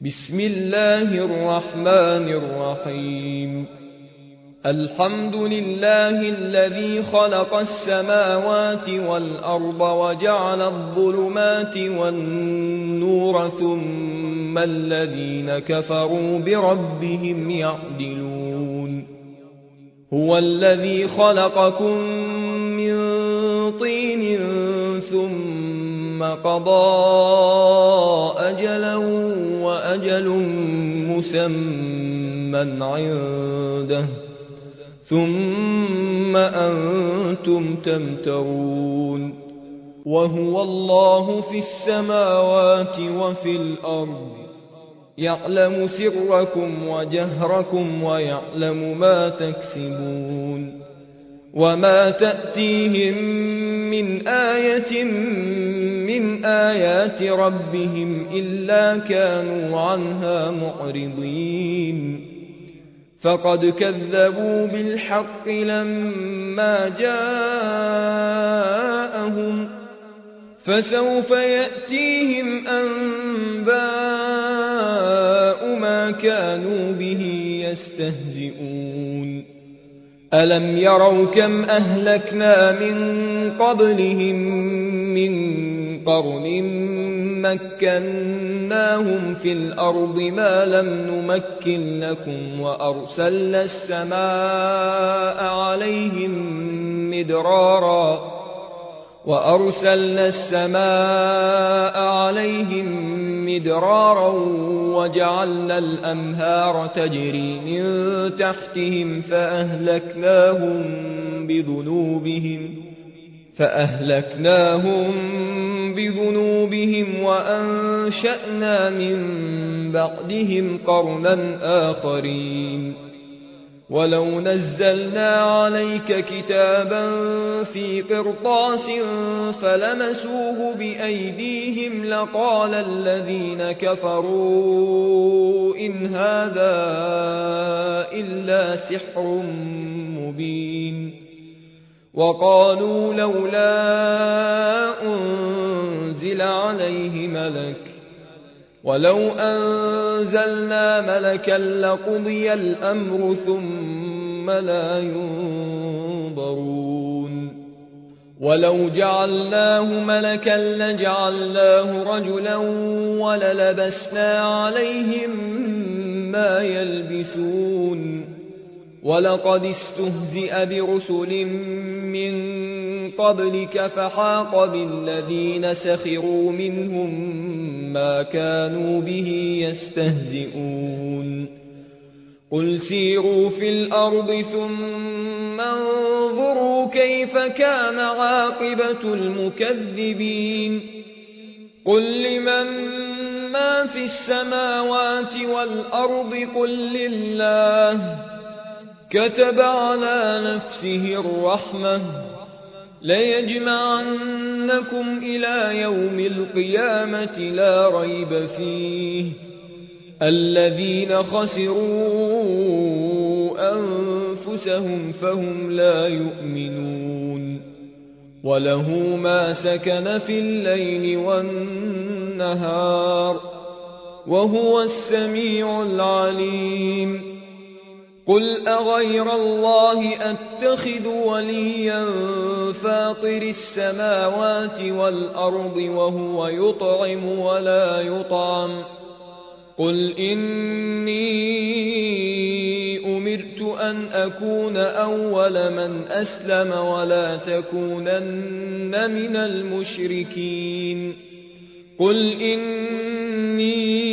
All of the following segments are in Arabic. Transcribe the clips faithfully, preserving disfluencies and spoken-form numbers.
بسم الله الرحمن الرحيم الحمد لله الذي خلق السماوات والأرض وجعل الظلمات والنور ثم الذين كفروا بربهم يعدلون هو الذي خلقكم من طين ثم قضى أجلا وأجل مسمى عنده ثم أنتم تمترون وهو الله في السماوات وفي الأرض يعلم سركم وجهركم ويعلم ما تكسبون وما تأتيهم من آية من آيات ربهم إلا كانوا عنها معرضين فقد كذبوا بالحق لما جاءهم فسوف يأتيهم أنباء ما كانوا به يستهزئون ألم يروا كم أهلكنا من قبلهم من قرن مكناهم في الأرض ما لم نمكن لكم وأرسلنا السماء عليهم مدرارا وأرسلنا السماء عليهم مدرارا وجعلنا الأنهار تجري من تحتهم فأهلكناهم بذنوبهم فأهلكناهم بذنوبهم وأنشأنا من بعدهم قرنا آخرين ولو نزلنا عليك كتابا في قرطاس فلمسوه بأيديهم لقال الذين كفروا إن هذا إلا سحر مبين وقالوا لولا أنزل عليه ملك ولو أنزلنا ملكا لقضي الأمر ثم لا ينظرون ولو جعلناه ملكا لجعلناه رجلا وللبسنا عليهم ما يلبسون ولقد استهزئ برسل من قبلك فحاق بالذين سخروا منهم ما كانوا به يستهزئون قل سيروا في الأرض ثم انظروا كيف كان عاقبة المكذبين قل لمن ما في السماوات والأرض قل لله كتب على نفسه الرحمة ليجمعنكم إلى يوم القيامة لا ريب فيه الذين خسروا أنفسهم فهم لا يؤمنون وله ما سكن في الليل والنهار وهو السميع العليم قل أغير الله أتخذ وليا فاطر السماوات والأرض وهو يطعم ولا يطعم قل إني أمرت أن أكون أول من أسلم ولا تكونن من المشركين قل إني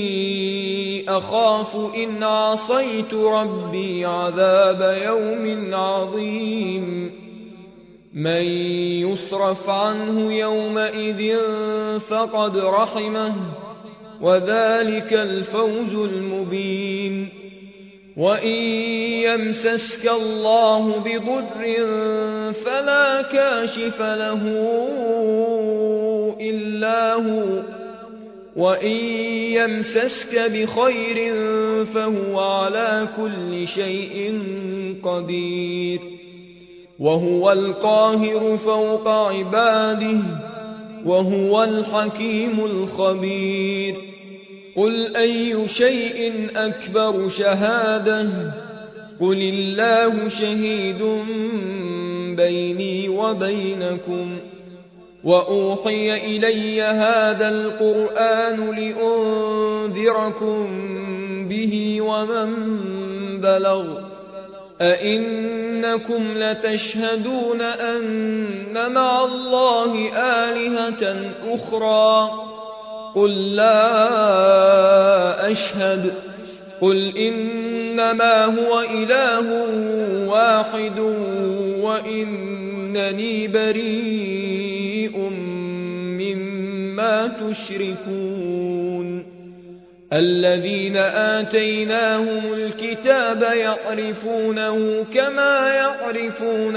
أخاف إن عصيت ربي عذاب يوم عظيم من يصرف عنه يومئذ فقد رحمه وذلك الفوز المبين وإن يمسسك الله بضر فلا كاشف له إلا هو وإن يمسسك بخير فهو على كل شيء قدير وهو القاهر فوق عباده وهو الحكيم الخبير قل أي شيء أكبر شهادة قل الله شهيد بيني وبينكم وأوحي إلي هذا القرآن لأنذركم به ومن بلغ أئنكم لتشهدون أن مع الله آلهة أخرى قل لا أشهد قل إنما هو إله واحد وإنني بريء مما تشركون الذين آتيناهم الكتاب يعرفونه كما يعرفون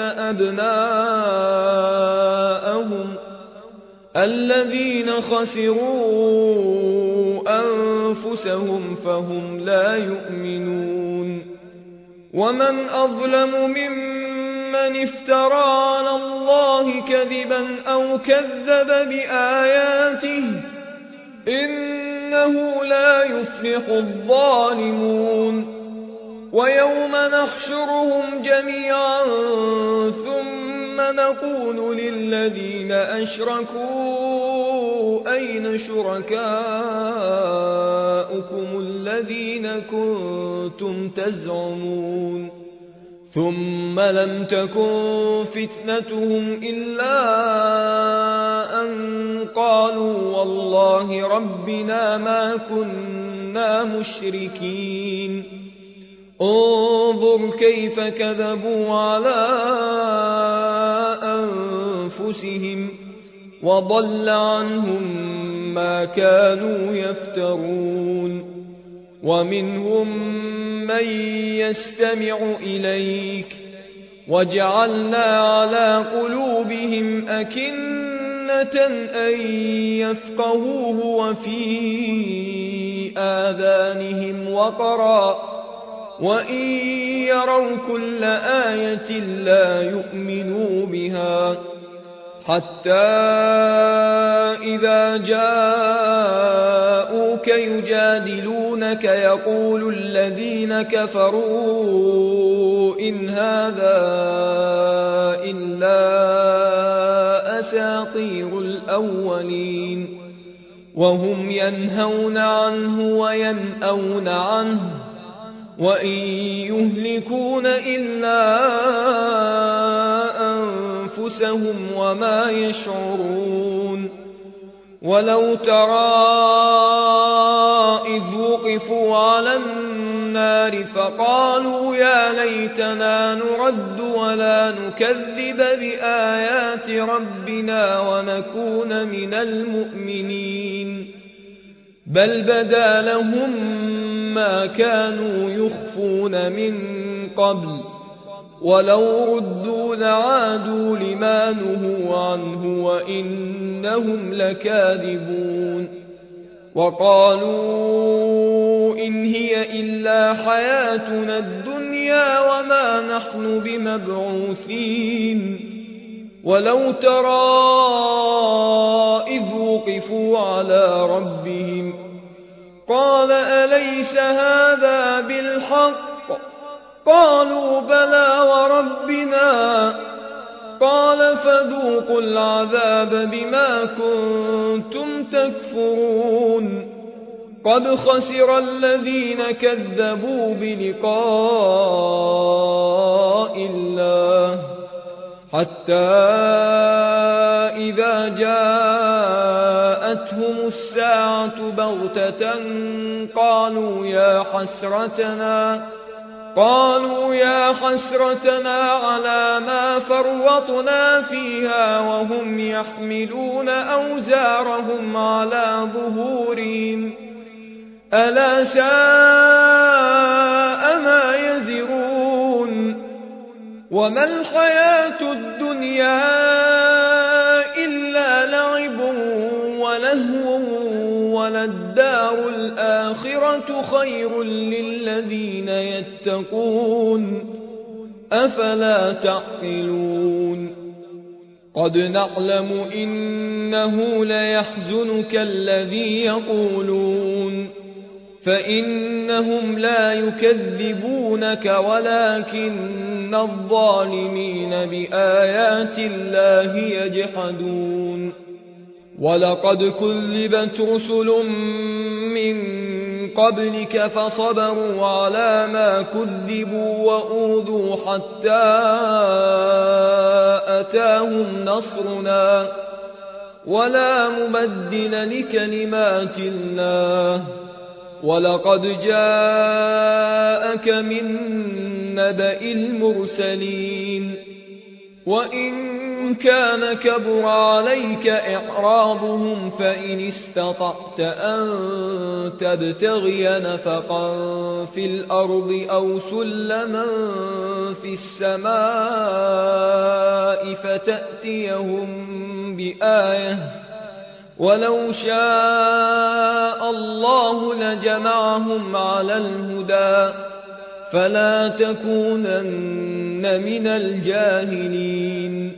أبناءهم الذين خسروا أنفسهم فهم لا يؤمنون ومن أظلم ممن افترى على الله كذبا أو كذب بآياته إنه لا يفلح الظالمون ويوم نحشرهم جميعا ثم نقول للذين أشركوا أين شركاؤكم الذين كنتم تزعمون ثم لم تكن فتنتهم إلا أن قالوا والله ربنا ما كنا مشركين انظر كيف كذبوا على أنفسهم وضل عنهم ما كانوا يفترون ومنهم من يستمع إليك وجعلنا على قلوبهم أكنة أن يفقهوه وفي آذانهم وقرا وإن يروا كل آية لا يؤمنوا بها حتى إذا جاءوك يجادلونك يقول الذين كفروا إن هذا إلا أساطير الأولين وهم ينهون عنه وينأون عنه وإن يهلكون إلا أنفسهم وما يشعرون ولو ترى إذ وقفوا على النار فقالوا يا ليتنا نرد ولا نكذب بآيات ربنا ونكون من المؤمنين بل بدا لهم ما كانوا يخفون من قبل ولو ردوا لعادوا لما نهوا عنه وإنهم لكاذبون وقالوا إن هي إلا حياتنا الدنيا وما نحن بمبعوثين ولو ترى إذ وقفوا على ربهم قال أليس هذا بالحق قالوا بلى وربنا قال فذوقوا العذاب بما كنتم تكفرون قد خسر الذين كذبوا بلقاء الله حتى إذا جاءتهم الساعة بغتة قالوا يا حسرتنا قالوا يا حسرتنا على ما فرطنا فيها وهم يحملون أوزارهم على ظهورهم ألا ساء ما يزرون وما الحياة الدنيا إلا لعب ولهو وللدار الآخرة خير للذين يتقون أفلا تعقلون قد نعلم إنه ليحزنك الذي يقولون فإنهم لا يكذبونك ولكن الظالمين بآيات الله يجحدون ولقد كذبت رسل من قبلك فصبروا على ما كذبوا وأوذوا حتى أتاهم نصرنا ولا مبدل لكلمات الله ولقد جاءك من نبأ المرسلين وإن كان كبر عليك إعراضهم فإن استطعت أن تبتغي نفقا في الأرض أو سلما في السماء فتأتيهم بآية ولو شاء الله لجمعهم على الهدى فلا تكونن من الجاهلين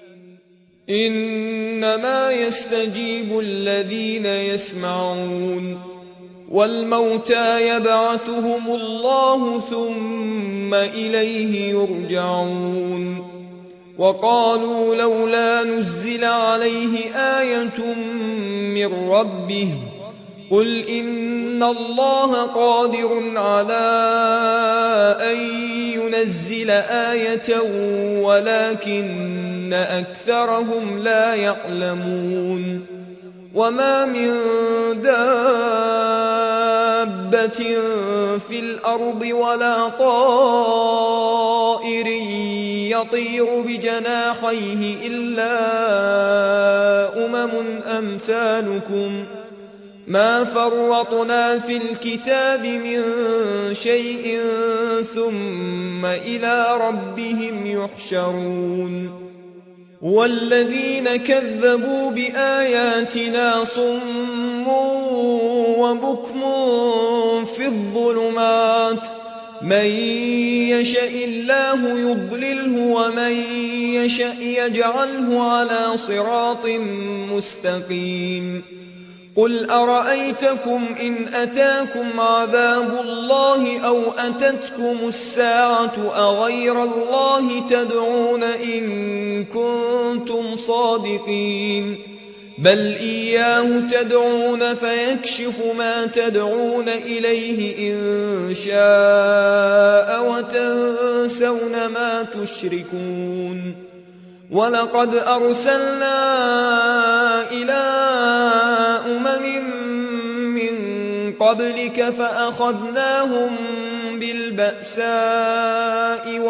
إنما يستجيب الذين يسمعون والموتى يبعثهم الله ثم إليه يرجعون وقالوا لولا نزل عليه آية من ربه قل إن الله قادر على أن ينزل آية ولكن أكثرهم لا يعلمون وما من دابة في الأرض ولا طائر يطير بجناحيه إلا أمم أمثالكم ما فرطنا في الكتاب من شيء ثم إلى ربهم يحشرون والذين كذبوا بآياتنا صم وبكم في الظلمات من يشاء الله يضلله ومن يشاء يجعله على صراط مستقيم قل أرأيتكم إن أتاكم عذاب الله أو أتتكم الساعة أغير الله تدعون إن كنتم صادقين بل إياه تدعون فيكشف ما تدعون إليه إن شاء وتنسون ما تشركون ولقد أرسلنا إلى أمم من قبلك فأخذناهم بالبأساء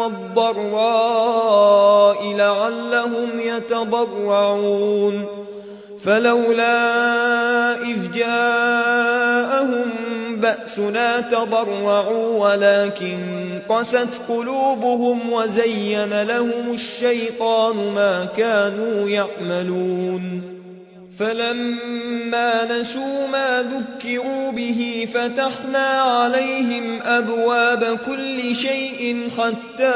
والضراء لعلهم يتضرعون فلولا إذ جاءهم بأسنا تضرعوا ولكن قست قلوبهم وزين لهم الشيطان ما كانوا يعملون فلما نسوا ما ذكروا به فتحنا عليهم أبواب كل شيء حتى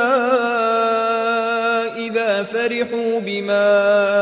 إذا فرحوا بما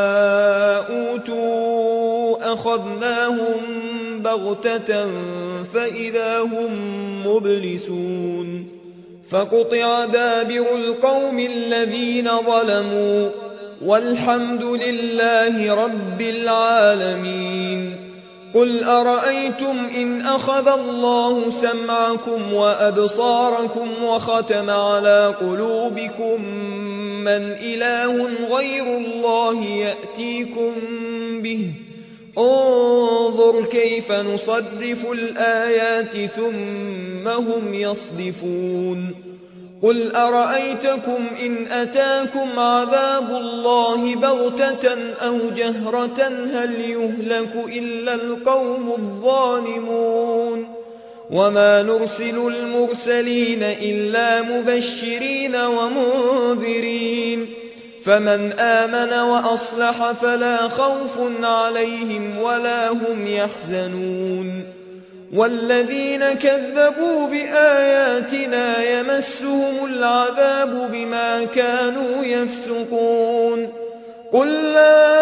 أوتوا أخذناهم بغتة فإذا هم مبلسون فقطع دابر القوم الذين ظلموا والحمد لله رب العالمين قل أرأيتم إن أخذ الله سمعكم وأبصاركم وختم على قلوبكم من إله غير الله يأتيكم به انظر كيف نصرف الآيات ثم هم يصدفون قل أرأيتكم إن أتاكم عذاب الله بغتة أو جهرة هل يهلك إلا القوم الظالمون وما نرسل المرسلين إلا مبشرين ومنذرين فمن آمن وأصلح فلا خوف عليهم ولا هم يحزنون والذين كذبوا بآياتنا يمسهم العذاب بما كانوا يفسقون قل لا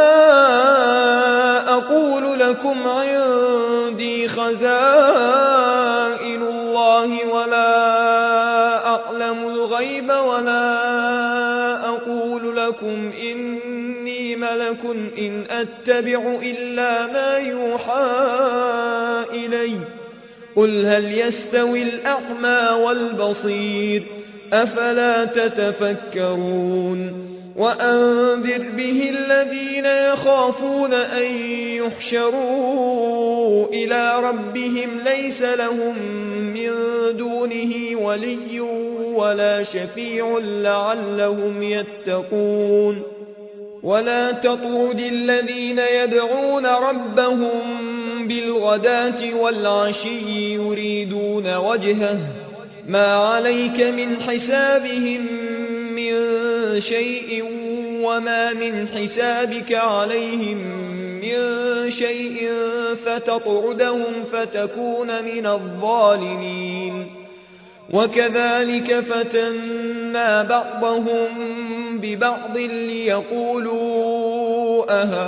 أقول لكم عندي خزائن الله ولا أعلم الغيب ولا أقول لكم إني ملك إن أتبع إلا ما يوحى إلي قل هل يستوي الأعمى والبصير أفلا تتفكرون وأنذر به الذين يخافون أن يحشروا إلى ربهم ليس لهم من دونه ولي ولا شفيع لعلهم يتقون ولا تطرد الذين يدعون ربهم بالغداة والعشي يريدون وجهه ما عليك من حسابهم من شيء وما من حسابك عليهم من شيء فتطردهم فتكون من الظالمين وكذلك فتنا بعضهم ببعض ليقولوا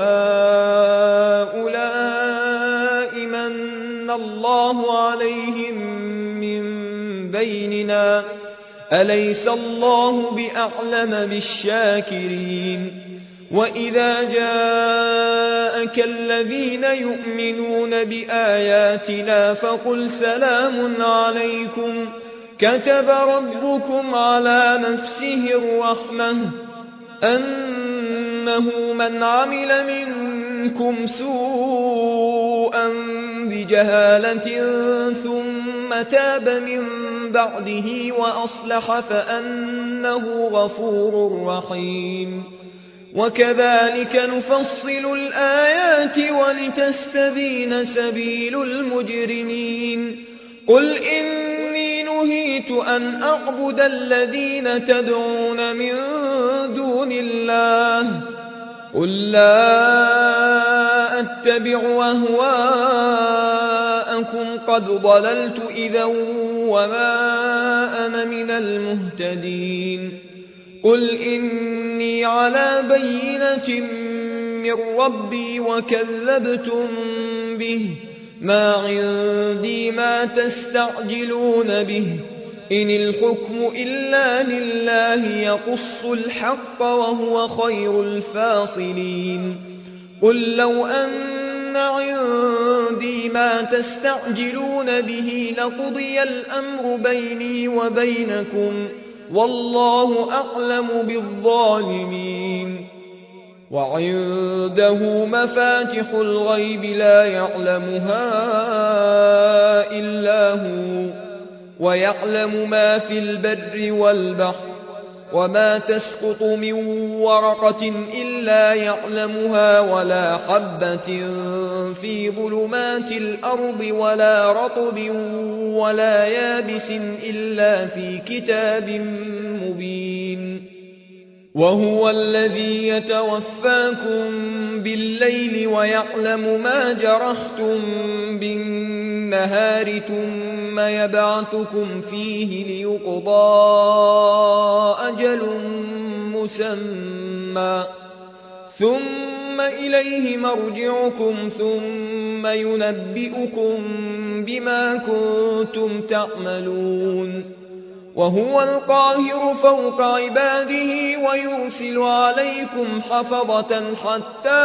أهؤلاء من الله عليهم من بيننا أليس الله بأعلم بالشاكرين وإذا جاءك الذين يؤمنون بآياتنا فقل سلام عليكم كتب ربكم على نفسه الرحمة أنه من عمل منكم سوءا بجهالة ثم تاب من بعده وأصلح فأنه غفور رحيم وكذلك نفصل الآيات ولتستبين سبيل المجرمين قل إني نهيت أن أعبد الذين تدعون من دون الله قل لا أتبع أهواءكم قد ضللت إذا وما أنا من المهتدين قل إني على بينة من ربي وكذبتم به ما عندي ما تستعجلون به إن الحكم إلا لله يقص الحق وهو خير الفاصلين قل لو أن عندي ما تستعجلون به لقضي الأمر بيني وبينكم والله أعلم بالظالمين وعنده مفاتح الغيب لا يعلمها إلا هو ويعلم ما في البر والبحر وما تسقط من ورقة إلا يعلمها ولا حبة في ظلمات الأرض ولا رطب ولا يابس إلا في كتاب مبين وهو الذي يتوفاكم بالليل ويعلم ما جرحتم بالنهار ثم يبعثكم فيه ليقضى أجل مسمى ثم إليه مرجعكم ثم ينبئكم بما كنتم تعملون وهو القاهر فوق عباده ويرسل عليكم حفظة حتى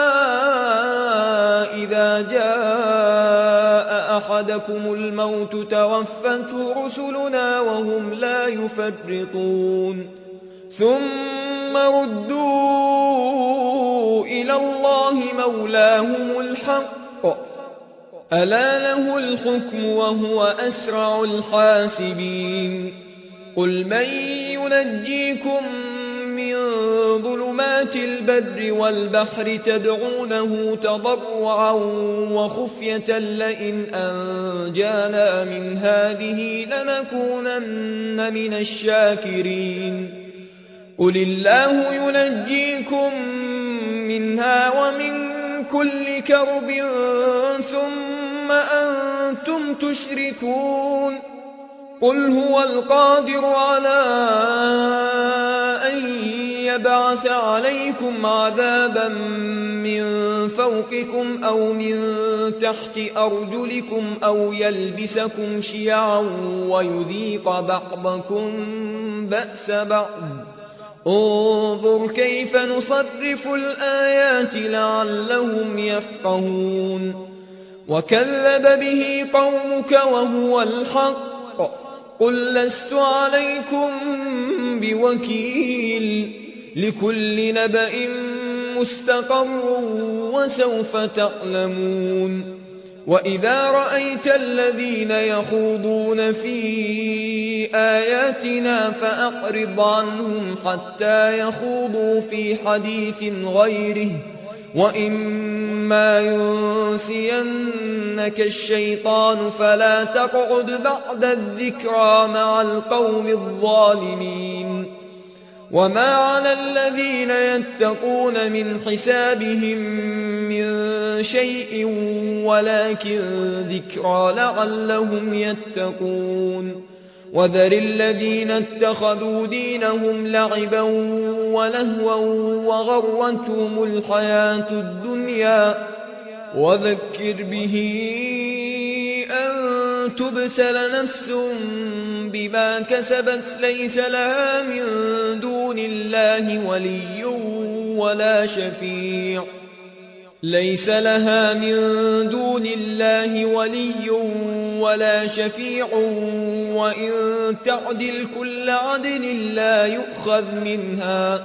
إذا جاء أحدكم الموت توفته رسلنا وهم لا يفرطون ثم ردوا إلى الله مولاهم الحق ألا له الحكم وهو أسرع الحاسبين قل من ينجيكم من ظلمات البر والبحر تدعونه تضرعا وخفية لئن أنجانا من هذه لنكونن من الشاكرين قل الله ينجيكم منها ومن كل كرب ثم أنتم تشركون قل هو القادر على أن يبعث عليكم عذابا من فوقكم أو من تحت أرجلكم أو يلبسكم شيعا ويذيق بعضكم بأس بعض. انظر كيف نصرف الآيات لعلهم يفقهون. وكذب به قومك وهو الحق قل لست عليكم بوكيل لكل نبأ مستقر وسوف تعلمون. وإذا رأيت الذين يخوضون في آياتنا فأعرض عنهم حتى يخوضوا في حديث غيره وإما ينسينك الشيطان فلا تقعد بعد الذكرى مع القوم الظالمين. وما على الذين يتقون من حسابهم من شيء ولكن ذكرى لعلهم يتقون. وذر الذين اتخذوا دينهم لعبا ولهوا وغرتهم الحياة الدنيا وذكر به أن تبسل نفس بما كسبت ليس لها من دون الله ولي ولا شفيع ليس لها من دون الله ولي ولا شفيع وإن تعدل كل عدل لا يؤخذ منها.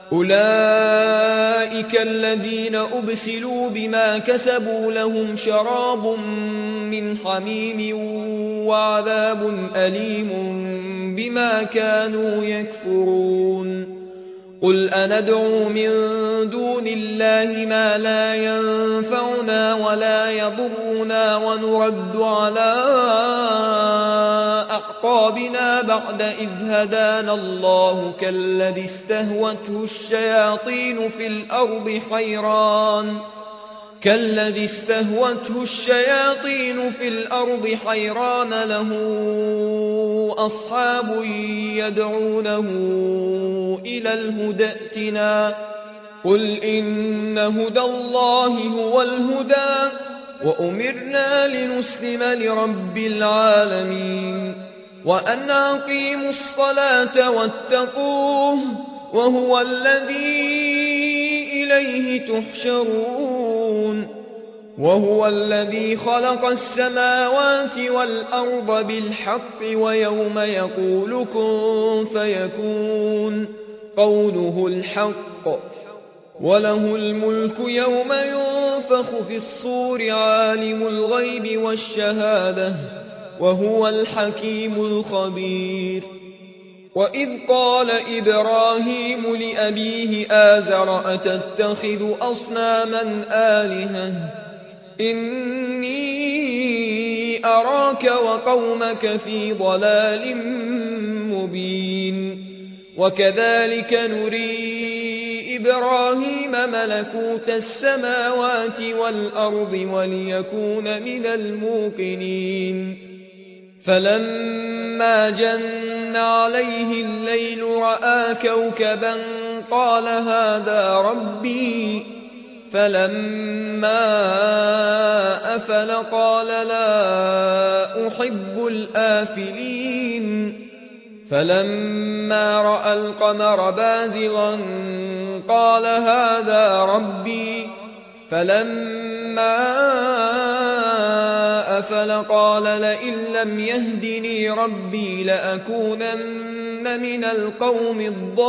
أولئك الذين أبسلوا بما كسبوا لهم شراب من حميم وعذاب أليم بما كانوا يكفرون. قل أندعو من دون الله ما لا ينفعنا ولا يضرنا ونرد على أعقابنا بعد إذ هدانا الله كالذي استهوته الشياطين في الأرض حيران كالذي استهوته الشياطين في الأرض حيران له أصحاب يدعونه إلى الهدى ائتنا. قل إن هدى الله هو الهدى وأمرنا لنسلم لرب العالمين وأن أقيموا الصلاة واتقوه وهو الذي إليه تحشرون. وهو الذي خلق السماوات والأرض بالحق ويوم يقول كن فيكون قوله الحق وله الملك يوم ينفخ في الصور عالم الغيب والشهادة وهو الحكيم الخبير. وإذ قال إبراهيم لأبيه آزر أتتخذ أصناما آلهة إني أراك وقومك في ضلال مبين. وكذلك نري إبراهيم ملكوت السماوات والأرض وليكون من الموقنين. فلما جن عليه الليل رأى كوكبا قال هذا ربي فلما أفل قال لا أحب الآفلين. فلما رأى القمر بازغا قال هذا ربي فلما أفل قال لئن لم يهدني ربي لأكونن من القوم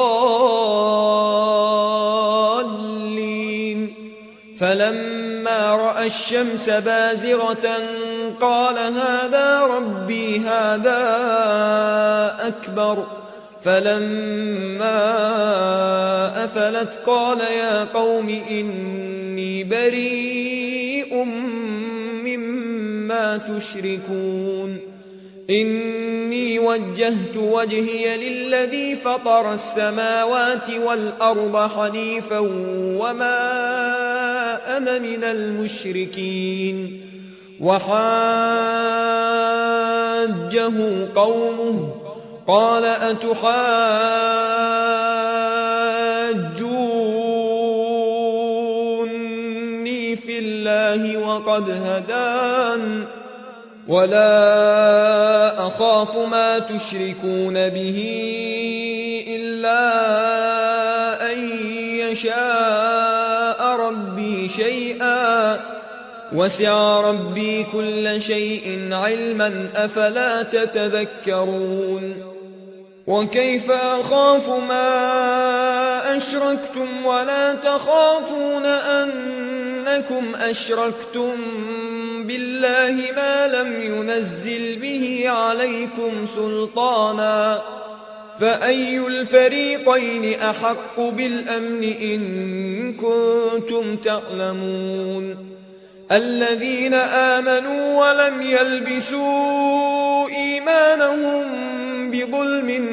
الضالين. فلما رأى الشمس بازغة قال هذا ربي هذا أكبر. فلما أفلت قال يا قوم إني بريء مما تشركون. إني وجهت وجهي للذي فطر السماوات والأرض حنيفا وما أنا من المشركين. وحاجه قومه قال أتحاجوني يحاجوني في الله وقد هدان ولا أخاف ما تشركون به إلا أن يشاء ربي شيئا وسع ربي كل شيء علما أفلا تتذكرون وكيف أخاف ما أشركتم ولا تخافون أنكم أشركتم بالله ما لم ينزل به عليكم سلطانا فأي الفريقين أحق بالأمن إن كنتم تعلمون الذين آمنوا ولم يلبسوا إيمانهم بظلم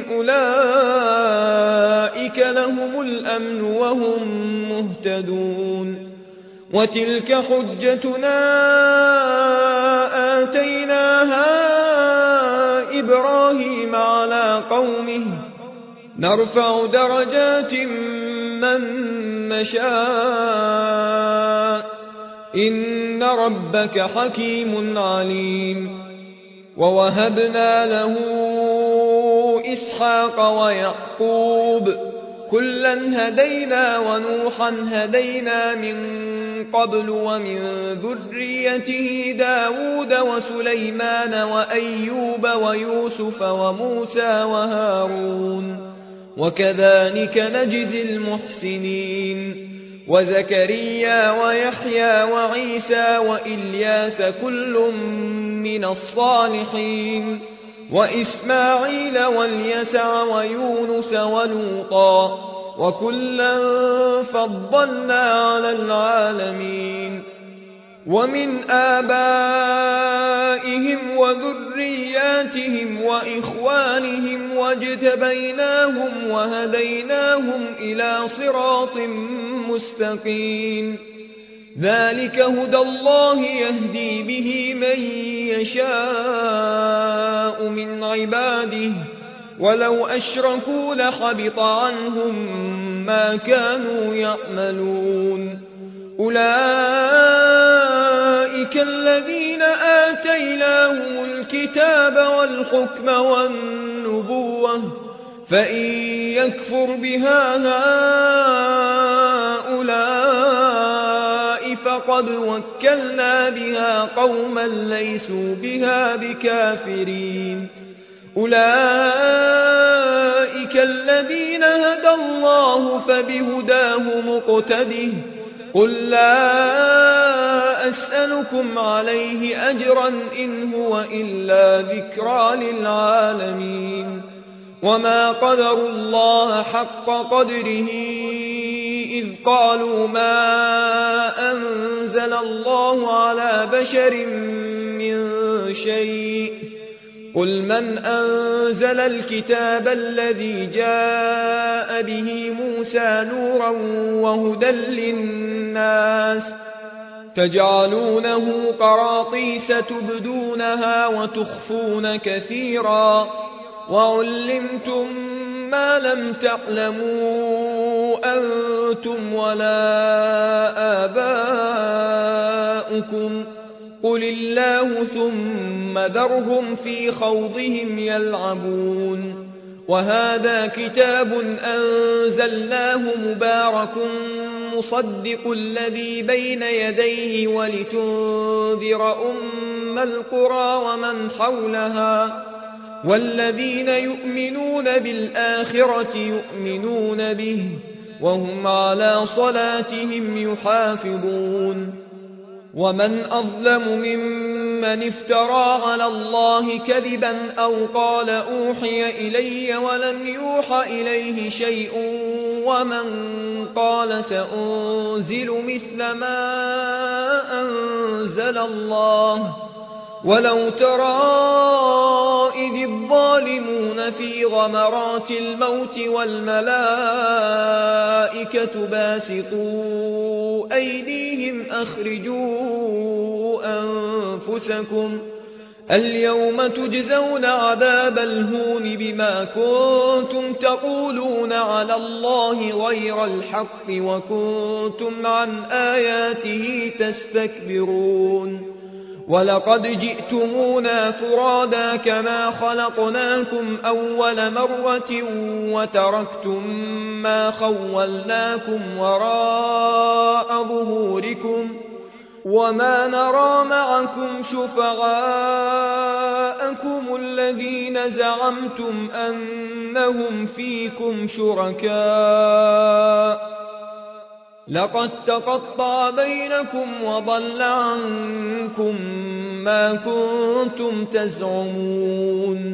أولئك لهم الأمن وهم مهتدون وتلك حجتنا آتيناها إبراهيم على قومه نرفع درجات من نشاء إن ربك حكيم عليم ووهبنا له إسحاق ويعقوب كلا هدينا ونوحا هدينا من قبل ومن ذريته داود وسليمان وأيوب ويوسف وموسى وهارون وكذلك نجزي المحسنين وزكريا ويحيى وعيسى وإلياس كل من الصالحين وإسماعيل واليسع ويونس ولوطا وكلا فضلنا على العالمين ومن آبائهم وذرياتهم وإخوانهم واجتبيناهم وهديناهم إلى صراط مستقيم ذلك هدى الله يهدي به من يشاء من عباده ولو أشركوا لحبط عنهم ما كانوا يعملون أولئك الذين آتيناهم الكتاب والحكم والنبوة فإن يكفر بها هؤلاء فقد وكلنا بها قوما ليسوا بها بكافرين أولئك الذين هدى الله فبهداه مقتده قل لا أسألكم عليه أجرا إن هو إلا ذكرى للعالمين وما قدروا الله حق قدره إذ قالوا ما أنزل الله على بشر من شيء قل من أنزل الكتاب الذي جاء به موسى نورا وهدى للناس تجعلونه قراطيس تبدونها وتخفون كثيرا وعلمتم ما لم تعلموا أنتم ولا آباؤكم قل الله ثم ذرهم في خوضهم يلعبون وهذا كتاب أنزلناه مبارك مصدق الذي بين يديه ولتنذر أم القرى ومن حولها والذين يؤمنون بالآخرة يؤمنون به وهم على صلاتهم يحافظون ومن أظلم ممن افترى على الله كذبا أو قال أوحي إلي ولم يوحى إليه شيء ومن قال سأنزل مثل ما أنزل الله ولو ترى إذ الظالمون في غمرات الموت والملائكة باسطوا أيديهم أخرجوا أنفسكم اليوم تجزون عذاب الهون بما كنتم تقولون على الله غير الحق وكنتم عن آياته تستكبرون ولقد جئتمونا فرادا كما خلقناكم أول مرة وتركتم ما خولناكم وراء ظهوركم وما نرى معكم شفعاءكم الذين زعمتم أنهم فيكم شركاء لقد تقطع بينكم وضل عنكم ما كنتم تزعمون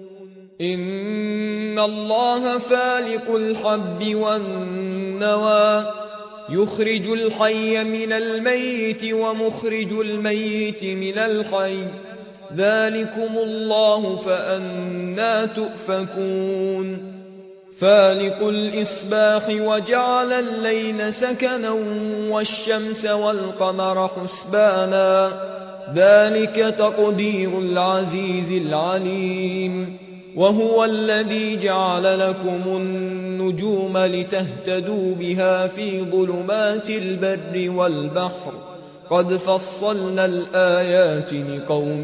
إن الله فالق الحب والنوى يخرج الحي من الميت ومخرج الميت من الحي ذلكم الله فأنى تؤفكون فالق الإصباح وجعل الليل سكنا والشمس والقمر حسبانا ذلك تقدير العزيز العليم وهو الذي جعل لكم النجوم لتهتدوا بها في ظلمات البر والبحر قد فصلنا الآيات لقوم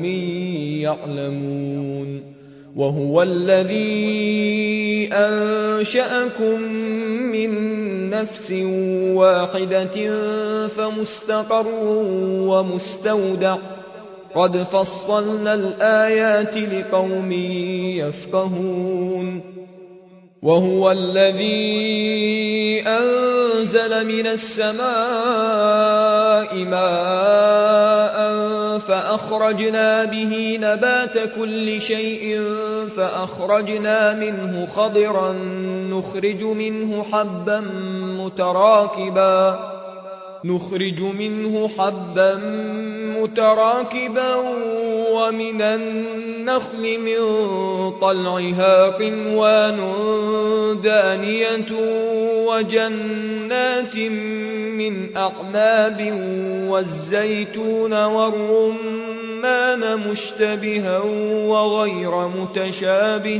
يعلمون وهو الذي أنشأكم من نفس واحدة فمستقر ومستودع قد فصلنا الآيات لقوم يفقهون وهو الذي أنزل من السماء ماء فأخرجنا به نبات كل شيء فأخرجنا منه خضرا نخرج منه حبا متراكبا نخرج منه حبا متراكبا ومن النخل من طلعها قنوان دانية وجنات من أعناب والزيتون والرمان مشتبها وغير متشابه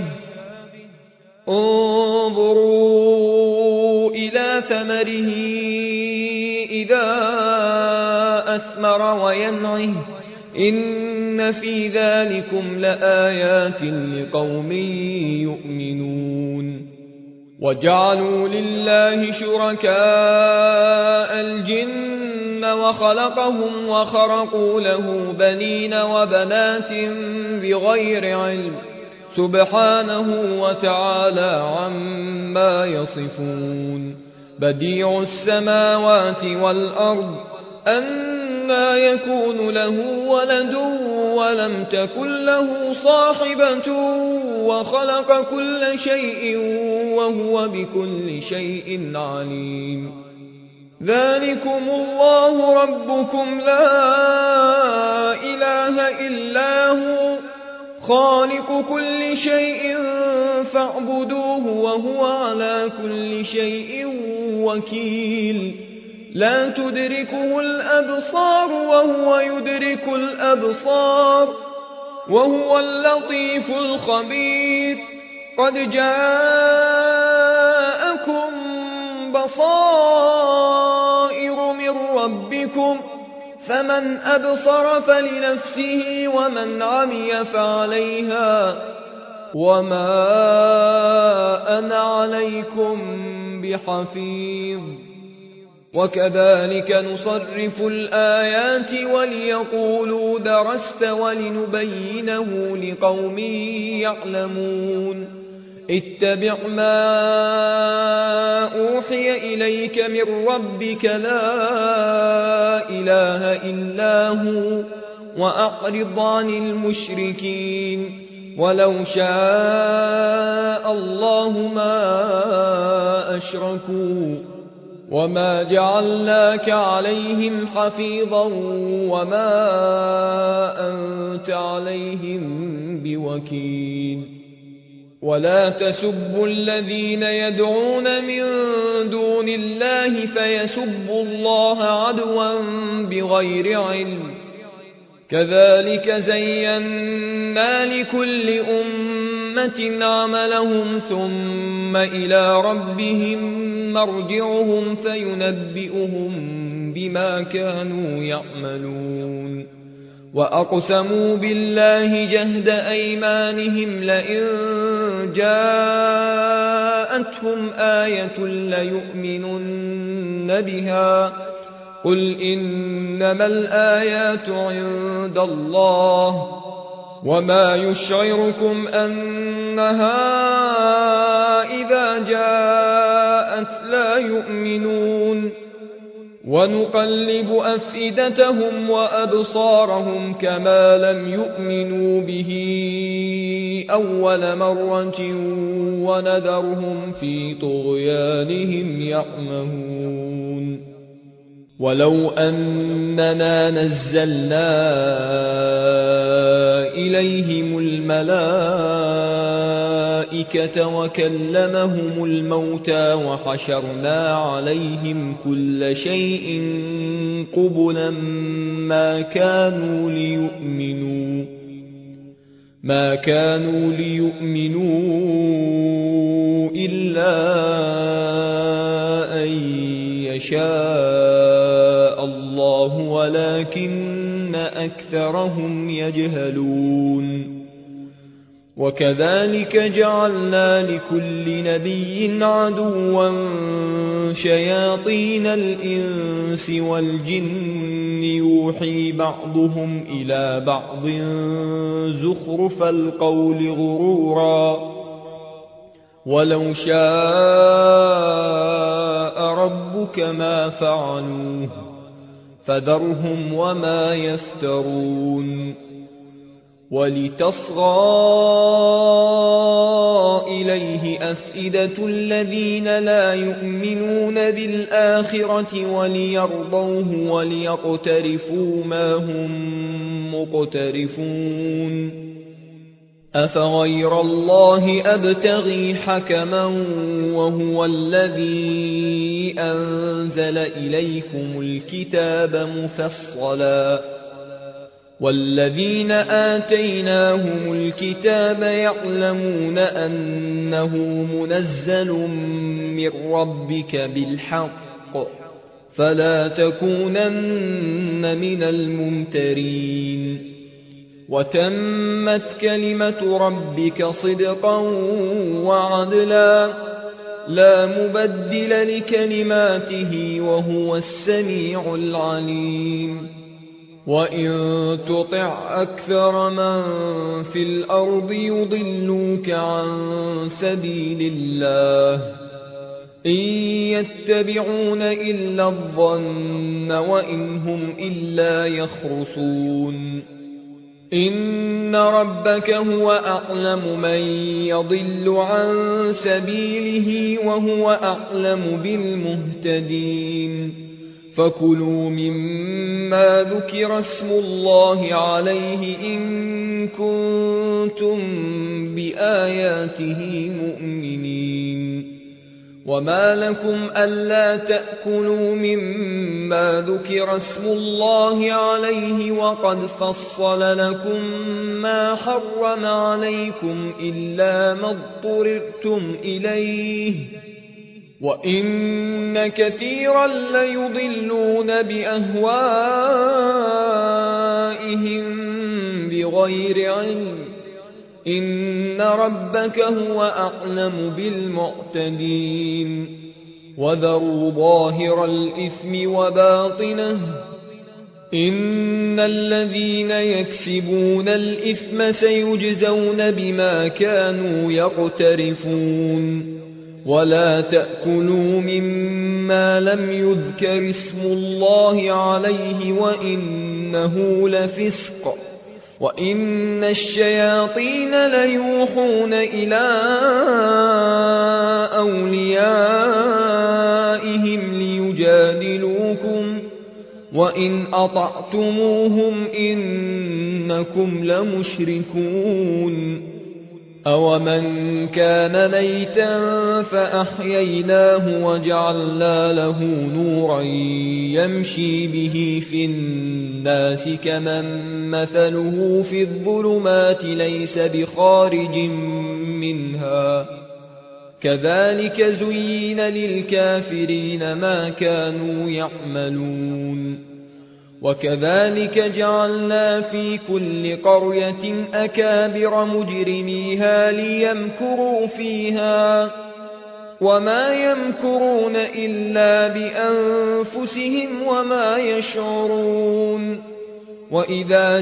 انظروا إلى ثمره إذا أثمر وينعه إن في ذلكم لآيات لقوم يؤمنون وجعلوا لله شركاء الجن وخلقهم وخرقوا له بنين وبنات بغير علم سبحانه وتعالى عما يصفون بديع السماوات والأرض أنى يكون له ولد ولم تكن له صاحبة وخلق كل شيء وهو بكل شيء عليم ذلكم الله ربكم لا إله إلا هو خالق كل شيء فاعبدوه وهو على كل شيء وكيل لا تدركه الأبصار وهو يدرك الأبصار وهو اللطيف الخبير قد جاءكم بصائر من ربكم فمن أبصر فلنفسه ومن عمي فعليها وما أنا عليكم بحفيظ وكذلك نصرف الآيات وليقولوا درست ولنبينه لقوم يعلمون اتبع ما أوحي إليك من ربك لا إله إلا هو وأعرض عن المشركين ولو شاء الله ما أشركوا وما جعلناك عليهم حفيظا وما أنت عليهم بوكيل ولا تسبوا الذين يدعون من دون الله فيسبوا الله عدوا بغير علم كذلك زينا لكل أمة عملهم ثم إلى ربهم مرجعهم فينبئهم بما كانوا يعملون وأقسموا بالله جهد أيمانهم لئن جاءتهم آية ليؤمنن بها قل إنما الآيات عند الله وما يشعركم أنها إذا جاءت لا يؤمنون ونقلب أفئدتهم وأبصارهم كما لم يؤمنوا به أول مرة ونذرهم في طغيانهم يعمهون ولو أننا نزلنا إليهم الملائكة وكلمهم الموتى وحشرنا عليهم كل شيء قبلا ما كانوا ليؤمنوا ما كانوا ليؤمنوا إلا أن يشاء الله ولكن أكثرهم يجهلون وكذلك جعلنا لكل نبي عدوا شياطين الإنس والجن يوحي بعضهم إلى بعض زخرف القول غرورا ولو شاء ربك ما فعلوه فذرهم وما يفترون ولتصغى إليه أفئدة الذين لا يؤمنون بالآخرة وليرضوه وليقترفوا ما هم مقترفون أفغير الله أبتغي حكما وهو الذي أنزل إليكم الكتاب مفصلا والذين آتيناهم الكتاب يعلمون أنه منزل من ربك بالحق فلا تكونن من الممترين وتمت كلمة ربك صدقا وعدلا لا مبدل لكلماته وهو السميع العليم وإن تطع أكثر من في الأرض يضلوك عن سبيل الله إن يتبعون إلا الظن وإن هم إلا يخرصون إن ربك هو أعلم من يضل عن سبيله وهو أعلم بالمهتدين فكلوا مما ذكر اسم الله عليه إن كنتم بآياته مؤمنين وما لكم ألا تأكلوا مما ذكر اسم الله عليه وقد فصل لكم ما حرم عليكم إلا ما اضطررتم إليه وإن كثيرا ليضلون بأهوائهم بغير علم إن ربك هو أعلم بالمعتدين وذروا ظاهر الإثم وباطنه إن الذين يكسبون الإثم سيجزون بما كانوا يقترفون ولا تأكلوا مما لم يذكر اسم الله عليه وإنه لفسق وإن الشياطين ليوحون إلى أوليائهم ليجادلوكم وإن أطعتموهم إنكم لمشركون أومن كان ميتا فأحييناه وجعلنا له نورا يمشي به في الناس الناس كمن مثله في الظلمات ليس بخارج منها كذلك زين للكافرين ما كانوا يعملون وكذلك جعلنا في كل قرية أكابر مجرميها ليمكروا فيها وما يمكرون إلا بأنفسهم وما يشعرون وإذا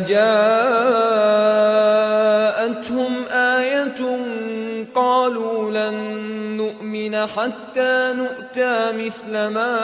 جاءتهم آية قالوا لن نؤمن حتى نؤتى مثل ما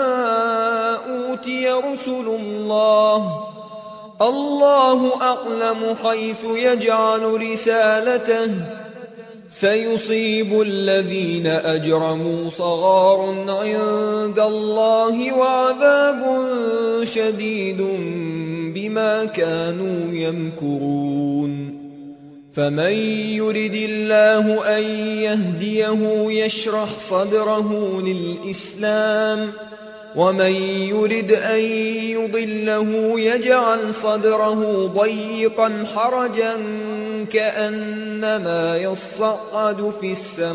أوتي رسل الله الله أعلم حيث يجعل رسالته سيصيب الذين أجرموا صغار عند الله وعذاب شديد بما كانوا يمكرون فمن يرد الله أن يهديه يشرح صدره للإسلام ومن يرد أن يضله يجعل صدره ضيقا حرجا كأنما يصعد في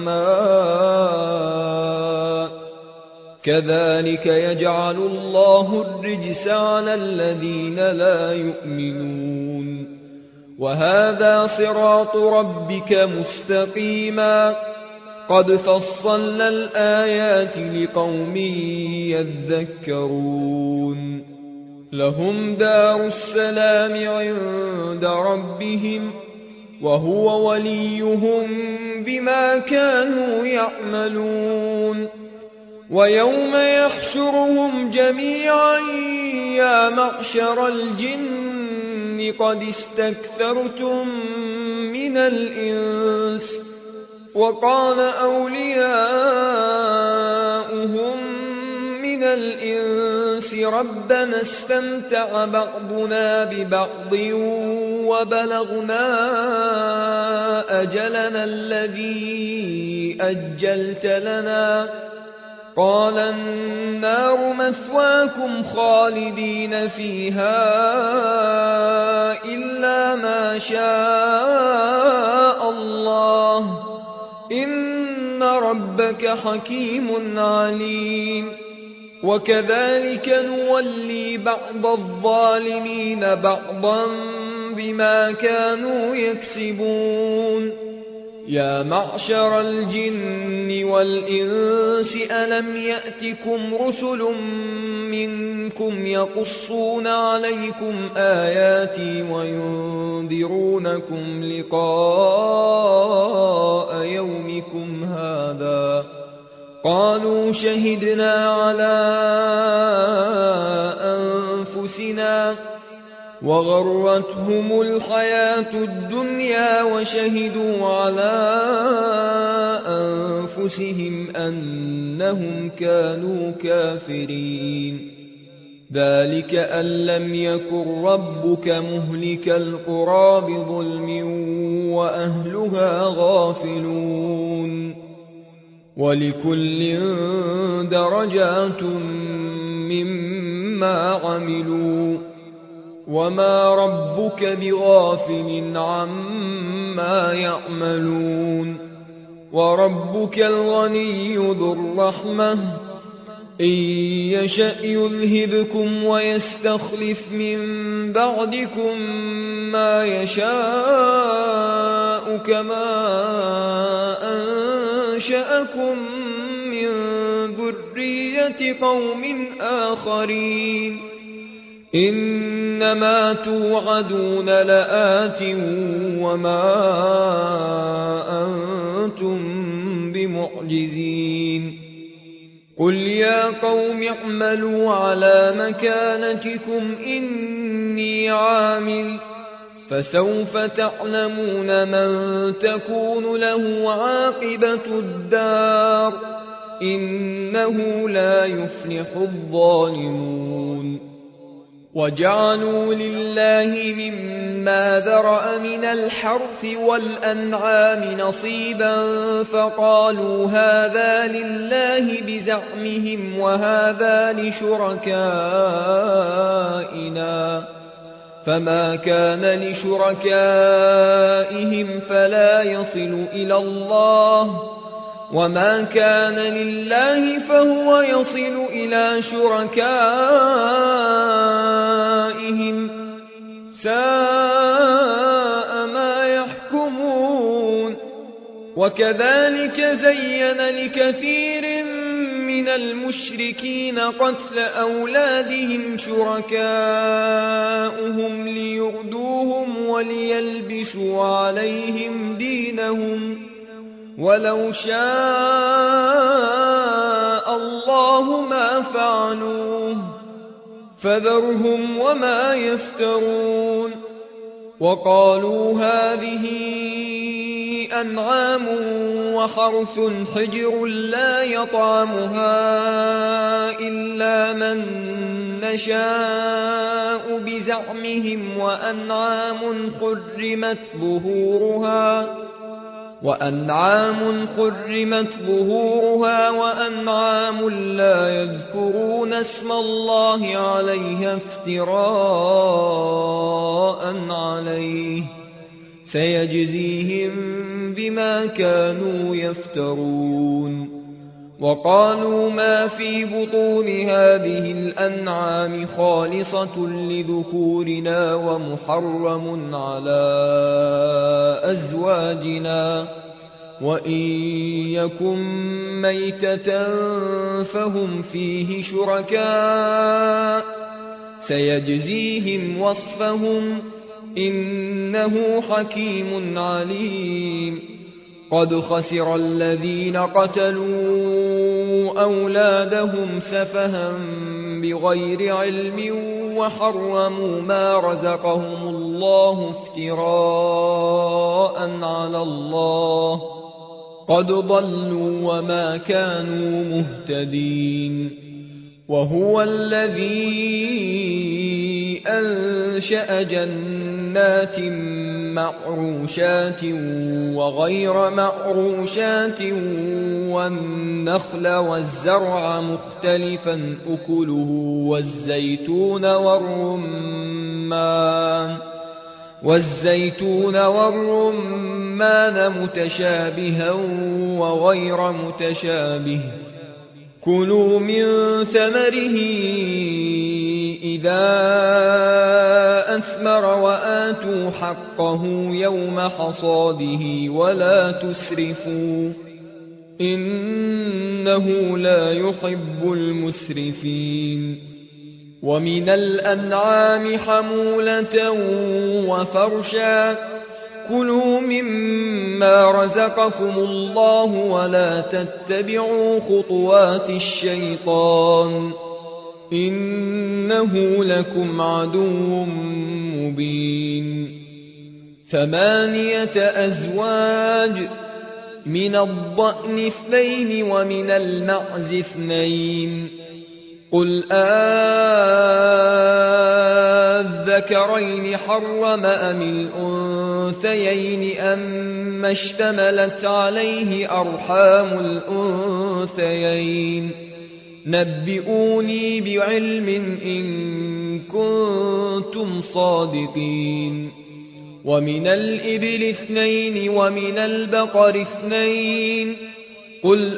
السماء كذلك يجعل الله الرجس على الذين لا يؤمنون وهذا صراط ربك مستقيما قد فصلنا الآيات لقوم يذكرون لهم دار السلام عند ربهم وهو وليهم بما كانوا يعملون ويوم يحشرهم جميعا يا معشر الجن قد استكثرتم من الإنس وقال أولياؤهم من الإنس ربنا استمتع بعضنا ببعض وبلغنا أجلنا الذي أجلت لنا قال النار مثواكم خالدين فيها إلا ما شاء الله إن ربك حكيم عليم وكذلك نولي بعض الظالمين بعضا بما كانوا يكسبون يا معشر الجن والإنس ألم يأتكم رسل منكم يقصون عليكم آياتي وينذرونكم لقاء يومكم هذا قالوا شهدنا على أنفسنا وغرتهم الحياة الدنيا وشهدوا على أنفسهم أنهم كانوا كافرين ذلك أن لم يكن ربك مهلك القرى بظلم وأهلها غافلون ولكل درجات مما عملوا وما ربك بغافل عما يعملون وربك الغني ذو الرحمة إن يشأ يذهبكم ويستخلف من بعدكم ما يشاء كما أنشأكم من ذرية قوم آخرين إنما توعدون لآت وما أنتم بمعجزين قل يا قوم اعملوا على مكانتكم إني عامل فسوف تعلمون من تكون له عاقبة الدار إنه لا يفلح الظالمون وجعلوا لله مما ذرأ من الحرث والأنعام نصيبا فقالوا هذا لله بزعمهم وهذا لشركائنا فما كان لشركائهم فلا يصل إلى الله وما كان لله فهو يصل إلى شركائهم ساء ما يحكمون. وكذلك زين لكثير من المشركين قتل أولادهم شركاؤهم ليردوهم وليلبسوا عليهم دينهم ولو شاء الله ما فعلوه فذرهم وما يفترون. وقالوا هذه أنعام وحرث حجر لا يطعمها إلا من نشاء بزعمهم وأنعام حرمت ظهورها وأنعام حرمت ظهورها وأنعام لا يذكرون اسم الله عليها افتراء عليه سيجزيهم بما كانوا يفترون. وقالوا ما في بطون هذه الأنعام خالصة لذكورنا ومحرم على أزواجنا وإن يكن ميتة فهم فيه شركاء سيجزيهم وصفهم إنه حكيم عليم. قد خسر الذين قتلوا أولادهم سفها بغير علم وحرموا ما رزقهم الله افتراء على الله قد ضلوا وما كانوا مهتدين. وهو الذي أنشأ جنات معروشات وغير معروشات والنخل والزرع مختلفا أكله والزيتون والرمان والزيتون والرمان متشابها وغير متشابه كلوا من ثمره إذا أثمر وآتوا حقه يوم حصاده ولا تسرفوا إنه لا يحب المسرفين. ومن الأنعام حمولة وفرشا كلوا مما رزقكم الله ولا تتبعوا خطوات الشيطان إنه لكم عدو مبين. ثمانية أزواج من الضأن اثنين ومن المعز اثنين قل أذكرين حرم أم الأنثيين أم اشتملت عليه أرحام الأنثيين نبئوني بعلم إن كنتم صادقين. ومن الإبل اثنين ومن البقر اثنين قل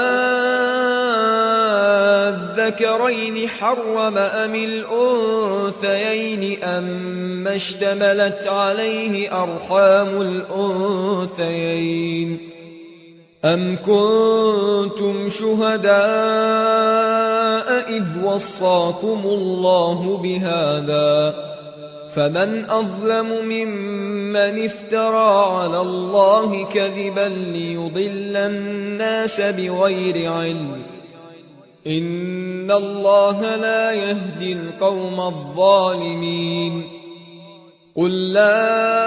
أذكرين حرم أم الأنثيين أم اشتملت عليه أرحام الأنثيين أم كنتم شهداء إذ وصاكم الله بهذا فمن أظلم ممن افترى على الله كذبا ليضل الناس بغير علم إن الله لا يهدي القوم الظالمين. قل لا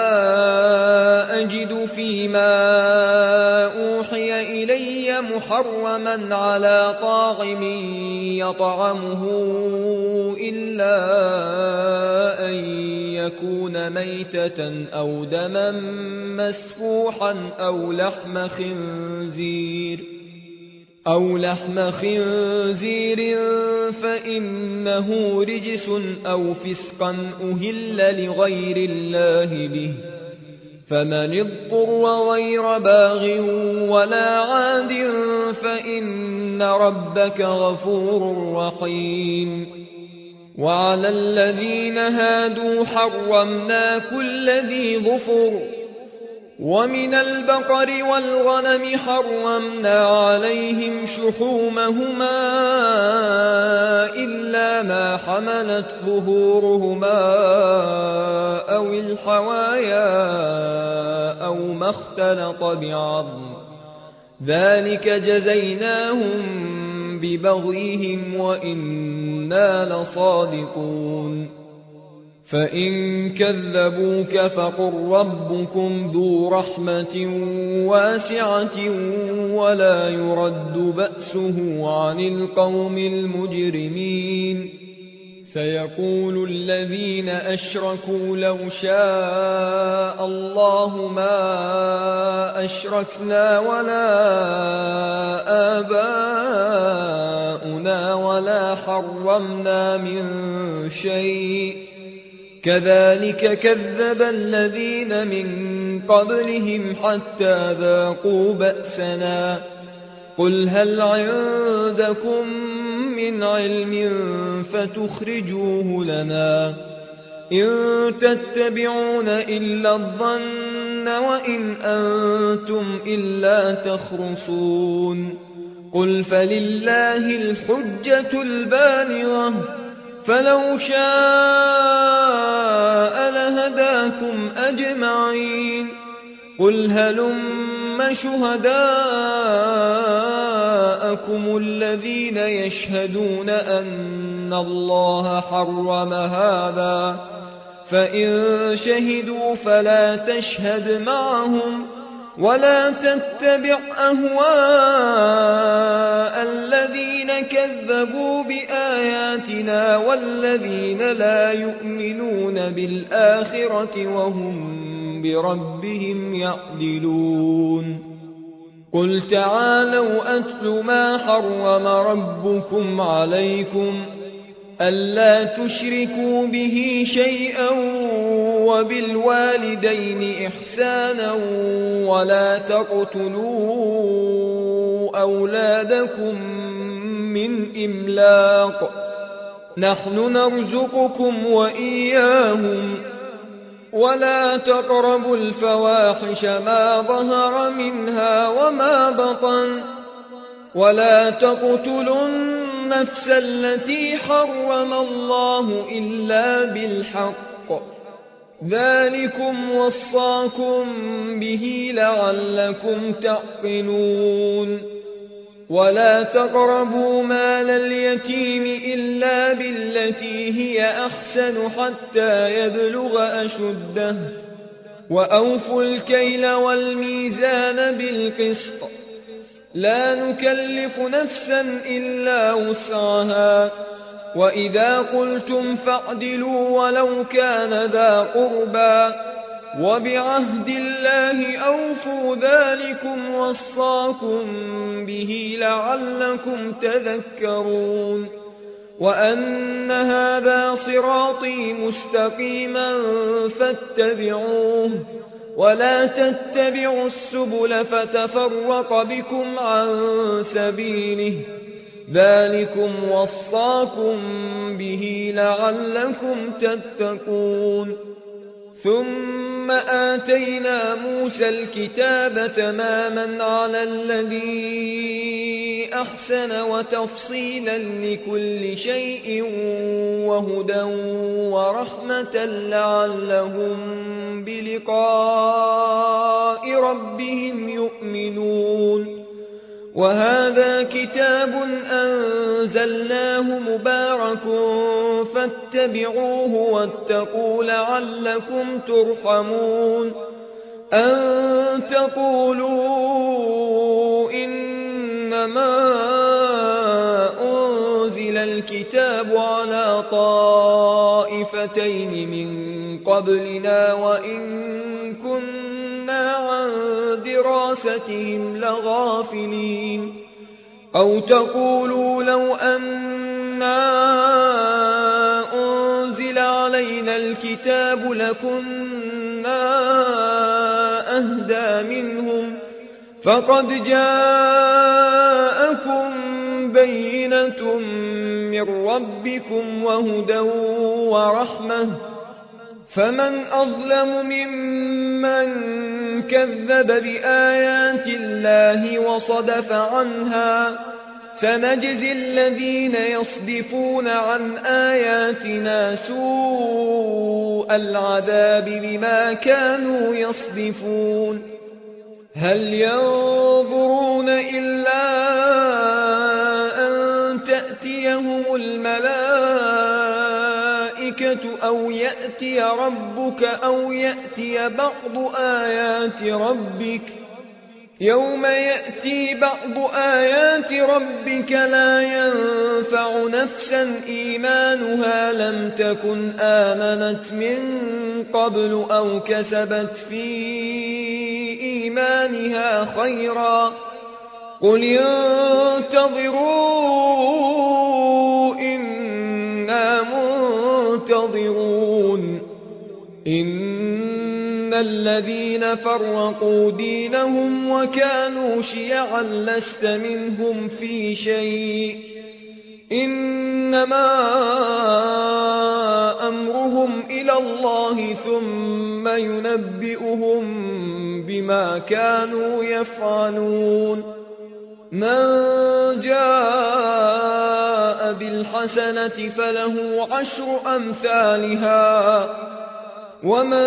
أجد فيما أوحي إلي محرما على طاعم يطعمه إلا أن يكون ميتة أو دما مسفوحا أو لحم خنزير أو لحم خنزير فإنه رجس أو فسقا أهل لغير الله به فمن اضطر غير باغ ولا عاد فإن ربك غفور رحيم. وعلى الذين هادوا حرمنا كل ذي ظفر ومن البقر والغنم حرمنا عليهم شحومهما إلا ما حملت ظهورهما أو الحوايا أو ما اختلط بعظم ذلك جزيناهم ببغيهم وإنا لصادقون. فإن كذبوك فقل ربكم ذو رحمة واسعة ولا يرد بأسه عن القوم المجرمين. سيقول الذين أشركوا لو شاء الله ما أشركنا ولا آباؤنا ولا حرمنا من شيء كذلك كذب الذين من قبلهم حتى ذاقوا بأسنا. قل هل عندكم من علم فتخرجوه لنا إن تتبعون إلا الظن وإن أنتم إلا تخرصون. قل فلله الحجة البالغة فلو شاء لهداكم أجمعين. قل هلم شهداءكم الذين يشهدون أن الله حرم هذا فإن شهدوا فلا تشهد معهم ولا تتبع أهواء الذين كذبوا بآياتنا والذين لا يؤمنون بالآخرة وهم بربهم يعدلون. قل تعالوا أتل ما حرم ربكم عليكم ألا تشركوا به شيئا وبالوالدين إحسانا ولا تقتلوا أولادكم من إملاق نحن نرزقكم وإياهم ولا تقربوا الفواحش ما ظهر منها وما بطن ولا تقتلوا النفس التي حرم الله إلا بالحق ذلكم وصاكم به لعلكم تعقلون. ولا تقربوا مال اليتيم إلا بالتي هي أحسن حتى يبلغ أشده وأوفوا الكيل والميزان بالقسط لا نكلف نفسا إلا وسعها وإذا قلتم فاعدلوا ولو كان ذا قربى وبعهد الله أوفوا ذلكم وصاكم به لعلكم تذكرون. وأن هذا صراطي مستقيما فاتبعوه ولا تتبعوا السبل فتفرق بكم عن سبيله ذلكم وصاكم به لعلكم تتقون. ثم آتينا موسى الكتاب تماما على الذي أحسن وتفصيلا لكل شيء وهدى ورحمة لعلهم بلقاء ربهم يؤمنون. وهذا كتاب أنزلناه مبارك فاتقوا واتبعوه واتقوا لعلكم ترحمون. أن تقولوا إنما أنزل الكتاب على طائفتين من قبلنا وإن كنا عن دراستهم لغافلين. أو تقولوا لو أنا أنزل علينا الكتاب لكنا أهدى منهم فقد جاءكم بينة من ربكم وهدى ورحمة فمن أظلم ممن كذب بآيات الله وصدف عنها سنجزي الذين يصدفون عن آياتنا سوء العذاب بما كانوا يصدفون. هل ينظرون إلا أن تأتيهم الملائكة أو يأتي ربك أو يأتي بعض آيات ربك يوم يأتي بعض آيات ربك لا ينفع نفسا إيمانها لم تكن آمنت من قبل أو كسبت في إيمانها خيرا قل انتظروا إنا منتظرون. إن الذين فرقوا دينهم وكانوا شيعا لست منهم في شيء إنما أمرهم إلى الله ثم ينبئهم بما كانوا يفعلون. من جاء بالحسنة فله عشر أمثالها ومن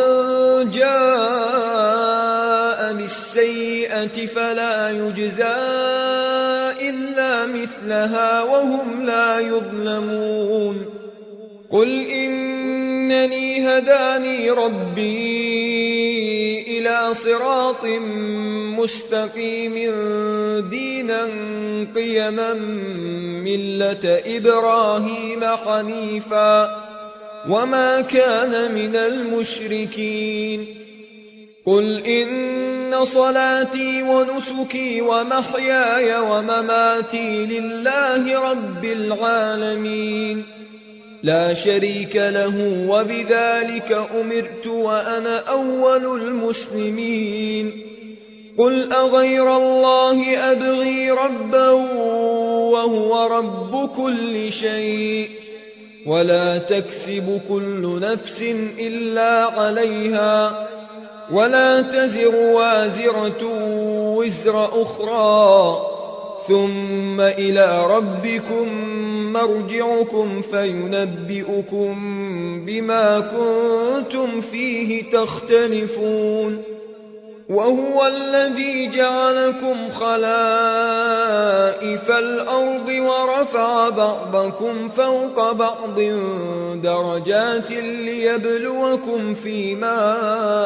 جاء بالسيئة فلا يجزى إلا مثلها وهم لا يظلمون. قل إنني هداني ربي إلى صراط مستقيم دينا قيما ملة إبراهيم حنيفا وما كان من المشركين. قل إن صلاتي ونسكي ومحياي ومماتي لله رب العالمين لا شريك له وبذلك أمرت وأنا أول المسلمين. قل أغير الله أبغي ربا وهو رب كل شيء ولا تكسب كل نفس إلا عليها ولا تزر وازرة وزر أخرى ثم إلى ربكم مرجعكم فينبئكم بما كنتم فيه تختلفون. وهو الذي جعلكم خلائف الأرض ورفع بعضكم فوق بعض درجات ليبلوكم فيما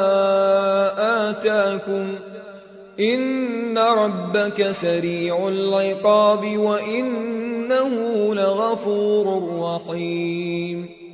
آتاكم إن ربك سريع العقاب وإنه لغفور رحيم.